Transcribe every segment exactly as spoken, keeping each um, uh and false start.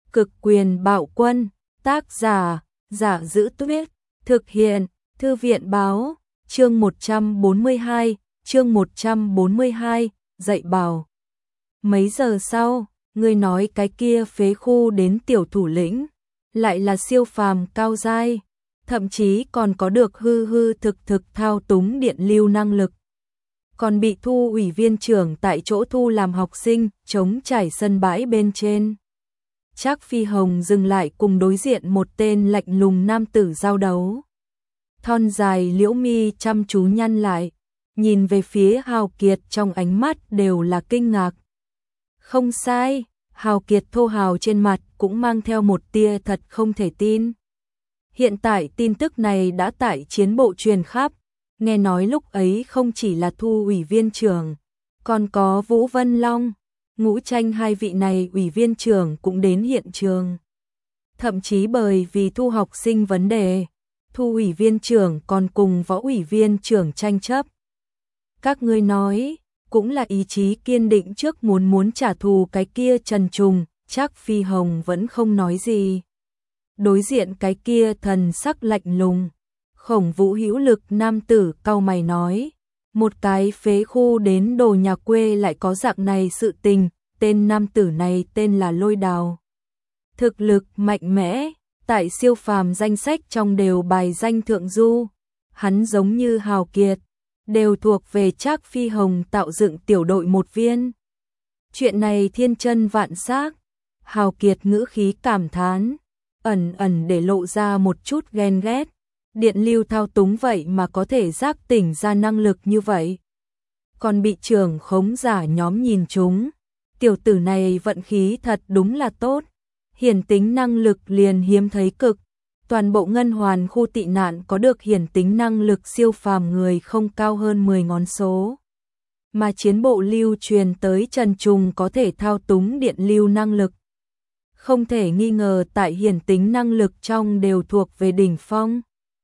Cực quyền bạo quân, tác giả, Giả Giữ Tuyết, thực hiện, Thư viện báo, chương một trăm bốn mươi hai, chương một trăm bốn mươi hai, dạy bảo. Mấy giờ sau, ngươi nói cái kia phế khu đến tiểu thủ lĩnh, lại là siêu phàm cao giai, thậm chí còn có được hư hư thực thực thao túng điện lưu năng lực. Còn bị Thu ủy viên trưởng tại chỗ thu làm học sinh, chống trải sân bãi bên trên. Trác Phi Hồng dừng lại cùng đối diện một tên lạnh lùng nam tử giao đấu. Thon dài liễu mi chăm chú nhăn lại, nhìn về phía Hào Kiệt trong ánh mắt đều là kinh ngạc. Không sai, Hào Kiệt thô hào trên mặt cũng mang theo một tia thật không thể tin. Hiện tại tin tức này đã tại chiến bộ truyền khắp, nghe nói lúc ấy không chỉ là Thu ủy viên trưởng, còn có Vũ Vân Long, Ngũ Tranh hai vị này ủy viên trưởng cũng đến hiện trường. Thậm chí bởi vì thu học sinh vấn đề, Thu ủy viên trưởng còn cùng Võ ủy viên trưởng tranh chấp. Các ngươi nói, cũng là ý chí kiên định trước muốn muốn trả thù cái kia Trần Trùng, Trác Phi Hồng vẫn không nói gì. Đối diện cái kia thần sắc lạnh lùng, Khổng Vũ hữu lực nam tử cau mày nói, một cái phế khu đến đồ nhà quê lại có dạng này sự tình, tên nam tử này tên là Lôi Đào. Thực lực mạnh mẽ, tại siêu phàm danh sách trong đều bài danh thượng du, hắn giống như Hào Kiệt, đều thuộc về Trác Phi Hồng tạo dựng tiểu đội một viên. Chuyện này thiên chân vạn xác, Hào Kiệt ngữ khí cảm thán, ẩn ẩn để lộ ra một chút ghen ghét. Điện lưu thao túng vậy mà có thể giác tỉnh ra năng lực như vậy. Còn bị trưởng khống giả nhóm nhìn chúng. Tiểu tử này vận khí thật đúng là tốt. Hiển tính năng lực liền hiếm thấy cực. Toàn bộ ngân hoàn khu tị nạn có được hiển tính năng lực siêu phàm người không cao hơn mười ngón số. Mà chiến bộ lưu truyền tới Trần Trùng có thể thao túng điện lưu năng lực. Không thể nghi ngờ tại hiển tính năng lực trong đều thuộc về đỉnh phong.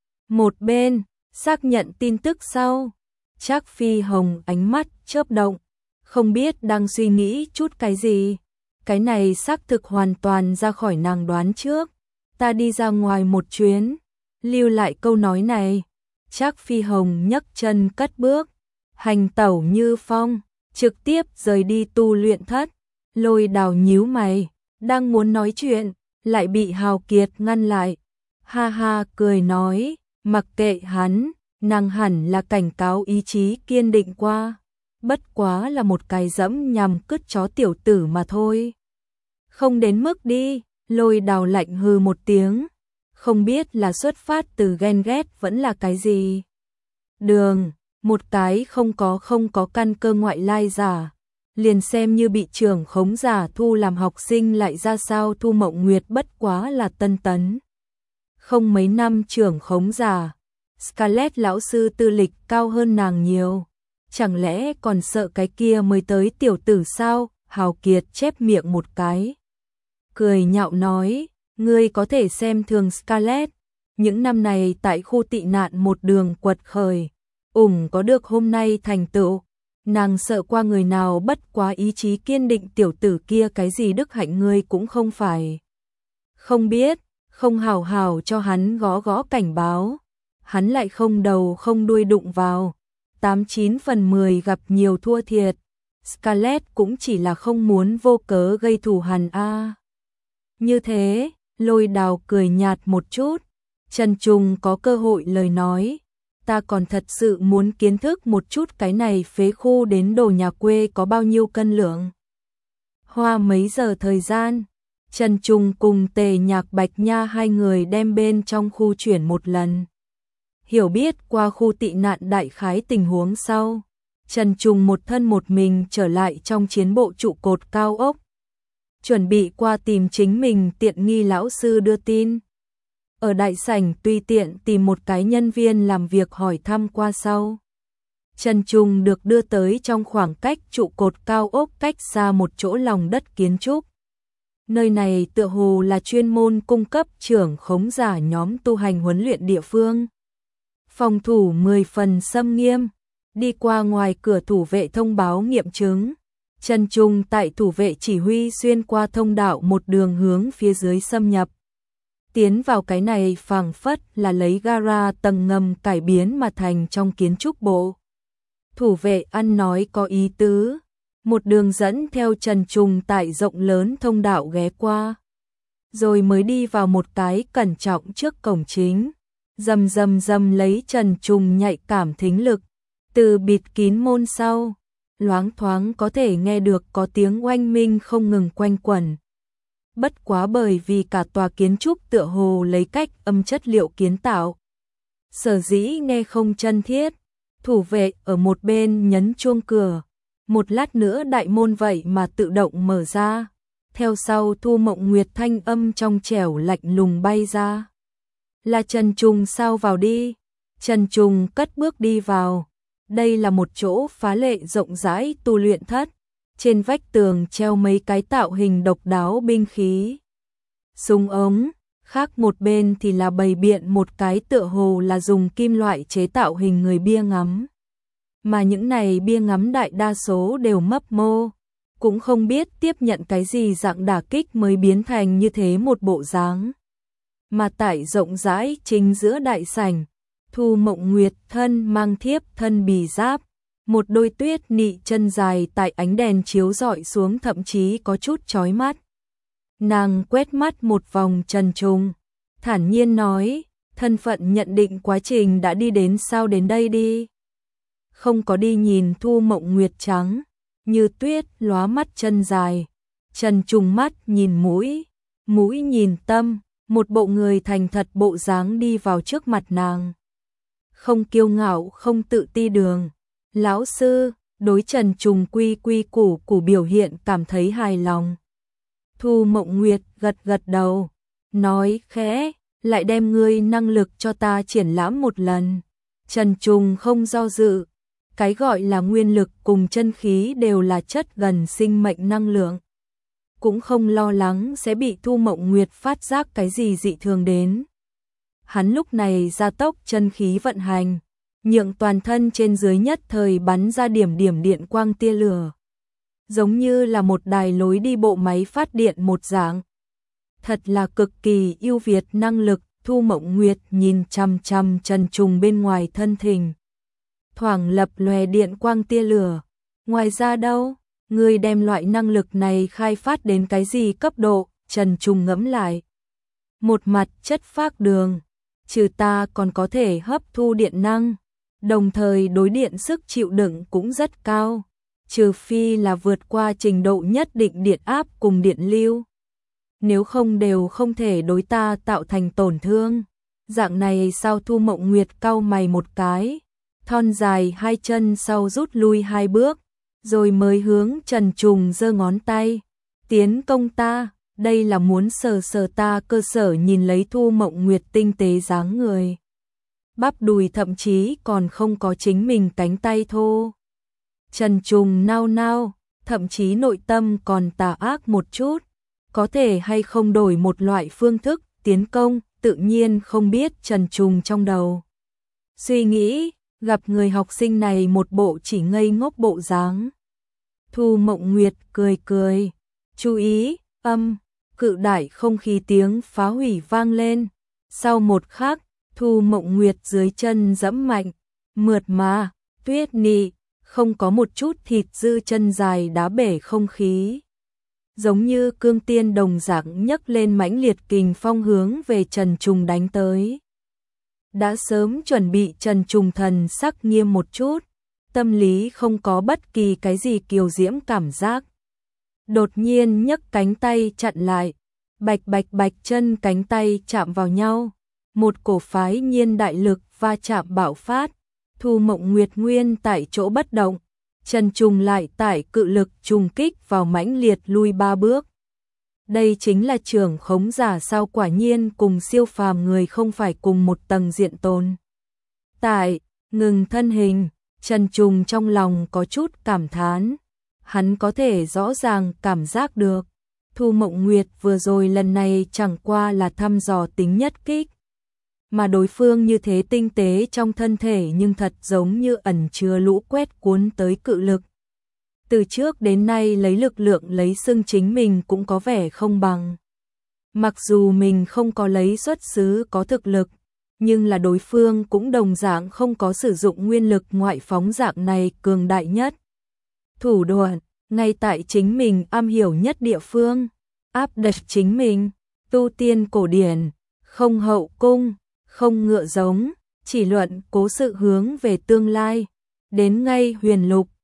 Một bên, xác nhận tin tức sau, Trác Phi Hồng ánh mắt chớp động, không biết đang suy nghĩ chút cái gì. Cái này xác thực hoàn toàn ra khỏi nàng đoán trước. Ta đi ra ngoài một chuyến, lưu lại câu nói này. Trác Phi Hồng nhấc chân cất bước, hành tẩu như phong, trực tiếp rời đi tu luyện thất. Lôi Đào nhíu mày, đang muốn nói chuyện, lại bị Hào Kiệt ngăn lại. Ha ha cười nói, mặc kệ hắn, nàng hẳn là cảnh cáo ý chí kiên định qua. Bất quá là một cái dẫm nhằm cứt chó tiểu tử mà thôi. Không đến mức đi, Lôi Đào lạnh hừ một tiếng. Không biết là xuất phát từ ghen ghét vẫn là cái gì. Đường, một cái không có không có căn cơ ngoại lai giả. Liền xem như bị trưởng khống giả thu làm học sinh lại ra sao. Thu Mộng Nguyệt bất quá là tân tấn. Không mấy năm trưởng khống giả, Scarlett lão sư tư lịch cao hơn nàng nhiều. Chẳng lẽ còn sợ cái kia mới tới tiểu tử sao? Hào Kiệt chép miệng một cái, cười nhạo nói, ngươi có thể xem thường Scarlett. Những năm này tại khu tị nạn một đường quật khởi, ủng có được hôm nay thành tựu. Nàng sợ qua người nào bất quá ý chí kiên định tiểu tử kia cái gì đức hạnh ngươi cũng không phải. Không biết, không hào hào cho hắn gõ gõ cảnh báo. Hắn lại không đầu không đuôi đụng vào. Tám chín phần mười gặp nhiều thua thiệt. Scarlett cũng chỉ là không muốn vô cớ gây thù hằn a. À. Như thế, Lôi Đào cười nhạt một chút. Trần Trùng có cơ hội lời nói. Ta còn thật sự muốn kiến thức một chút cái này phế khu đến đồ nhà quê có bao nhiêu cân lượng. Hoa mấy giờ thời gian, Trần Trùng cùng Tề Nhạc Bạch Nha hai người đem bên trong khu chuyển một lần. Hiểu biết qua khu tị nạn đại khái tình huống sau, Trần Trùng một thân một mình trở lại trong chiến bộ trụ cột cao ốc. Chuẩn bị qua tìm chính mình tiện nghi lão sư đưa tin. Ở đại sảnh tùy tiện tìm một cái nhân viên làm việc hỏi thăm qua sau. Trần Trùng được đưa tới trong khoảng cách trụ cột cao ốc cách xa một chỗ lòng đất kiến trúc. Nơi này tựa hồ là chuyên môn cung cấp trưởng khống giả nhóm tu hành huấn luyện địa phương. Phòng thủ mười phần xâm nghiêm, đi qua ngoài cửa thủ vệ thông báo nghiệm chứng. Trần Trùng tại thủ vệ chỉ huy xuyên qua thông đạo một đường hướng phía dưới xâm nhập. Tiến vào cái này phảng phất là lấy gara tầng ngầm cải biến mà thành trong kiến trúc bộ. Thủ vệ ăn nói có ý tứ, một đường dẫn theo Trần Trùng tại rộng lớn thông đạo ghé qua. Rồi mới đi vào một cái cẩn trọng trước cổng chính, rầm rầm rầm lấy Trần Trùng nhạy cảm thính lực, từ bịt kín môn sau, loáng thoáng có thể nghe được có tiếng oanh minh không ngừng quanh quẩn. Bất quá bởi vì cả tòa kiến trúc tựa hồ lấy cách âm chất liệu kiến tạo, sở dĩ nghe không chân thiết. Thủ vệ ở một bên nhấn chuông cửa, một lát nữa đại môn vậy mà tự động mở ra. Theo sau Thu Mộng Nguyệt thanh âm trong trẻo lạnh lùng bay ra. Là Trần Trùng sao, vào đi. Trần Trùng cất bước đi vào. Đây là một chỗ phá lệ rộng rãi tu luyện thất. Trên vách tường treo mấy cái tạo hình độc đáo binh khí, súng ống, khác một bên thì là bày biện một cái tựa hồ là dùng kim loại chế tạo hình người bia ngắm. Mà những này bia ngắm đại đa số đều mấp mô, cũng không biết tiếp nhận cái gì dạng đả kích mới biến thành như thế một bộ dáng. Mà tại rộng rãi chính giữa đại sảnh, Thu Mộng Nguyệt thân mang thiếp thân bì giáp, một đôi tuyết nị chân dài tại ánh đèn chiếu rọi xuống thậm chí có chút chói mắt. Nàng quét mắt một vòng Trần Trùng, thản nhiên nói, thân phận nhận định quá trình đã đi đến sao, đến đây đi. Không có đi nhìn Thu Mộng Nguyệt trắng như tuyết lóa mắt chân dài, Trần Trùng mắt nhìn mũi, mũi nhìn tâm, một bộ người thành thật bộ dáng đi vào trước mặt nàng. Không kiêu ngạo không tự ti đường, lão sư, đối Trần Trùng quy quy củ củ biểu hiện cảm thấy hài lòng. Thu Mộng Nguyệt gật gật đầu, nói khẽ, lại đem ngươi năng lực cho ta triển lãm một lần. Trần Trùng không do dự, cái gọi là nguyên lực cùng chân khí đều là chất gần sinh mệnh năng lượng. Cũng không lo lắng sẽ bị Thu Mộng Nguyệt phát giác cái gì dị thường đến. Hắn lúc này gia tốc chân khí vận hành, nhượng toàn thân trên dưới nhất thời bắn ra điểm điểm điện quang tia lửa. Giống như là một đài lối đi bộ máy phát điện một dạng. Thật là cực kỳ ưu việt năng lực. Thu Mộng Nguyệt nhìn chằm chằm Trần Trùng bên ngoài thân thình, thoảng lập lòe điện quang tia lửa. Ngoài ra đâu, ngươi đem loại năng lực này khai phát đến cái gì cấp độ? Trần Trùng ngẫm lại. Một mặt chất phác đường, trừ ta còn có thể hấp thu điện năng, đồng thời đối điện sức chịu đựng cũng rất cao, trừ phi là vượt qua trình độ nhất định điện áp cùng điện lưu. Nếu không đều không thể đối ta tạo thành tổn thương. Dạng này sao? Thu Mộng Nguyệt cau mày một cái, thon dài hai chân sau rút lui hai bước, rồi mới hướng Trần Trùng giơ ngón tay. Tiến công ta, đây là muốn sờ sờ ta cơ sở. Nhìn lấy Thu Mộng Nguyệt tinh tế dáng người, bắp đùi thậm chí còn không có chính mình cánh tay thô. Trần Trùng nao nao, thậm chí nội tâm còn tà ác một chút. Có thể hay không đổi một loại phương thức tiến công, tự nhiên không biết Trần Trùng trong đầu suy nghĩ, gặp người học sinh này một bộ chỉ ngây ngốc bộ dáng. Thu Mộng Nguyệt cười cười, chú ý, âm, cự đại không khí tiếng phá hủy vang lên. Sau một khắc, Thu Mộng Nguyệt dưới chân dẫm mạnh, mượt mà, tuyết nị, không có một chút thịt dư chân dài đá bể không khí. Giống như cương tiên đồng dạng nhấc lên mãnh liệt kình phong hướng về Trần Trùng đánh tới. Đã sớm chuẩn bị Trần Trùng thần sắc nghiêm một chút, tâm lý không có bất kỳ cái gì kiều diễm cảm giác. Đột nhiên nhấc cánh tay chặn lại, bạch bạch bạch chân cánh tay chạm vào nhau, một cổ phái nhiên đại lực va chạm bạo phát. Thu Mộng Nguyệt nguyên tại chỗ bất động, Trần Trùng lại tải cự lực trùng kích vào mãnh liệt lui ba bước. Đây chính là trưởng khống giả sao? Quả nhiên cùng siêu phàm người không phải cùng một tầng diện tồn tại. Ngừng thân hình, Trần Trùng trong lòng có chút cảm thán. Hắn có thể rõ ràng cảm giác được Thu Mộng Nguyệt vừa rồi lần này chẳng qua là thăm dò tính nhất kích, mà đối phương như thế tinh tế trong thân thể nhưng thật giống như ẩn chứa lũ quét cuốn tới cự lực. từ trước đến nay lấy lực lượng lấy xưng chính mình cũng có vẻ không bằng. Mặc dù mình không có lấy xuất xứ có thực lực, nhưng là đối phương cũng đồng dạng không có sử dụng nguyên lực ngoại phóng dạng này cường đại nhất. Thủ đoạn, ngay tại chính mình am hiểu nhất địa phương, áp đặt chính mình, tu tiên cổ điển, không hậu cung, không ngựa giống, chỉ luận cố sự hướng về tương lai, đến ngay huyền lục,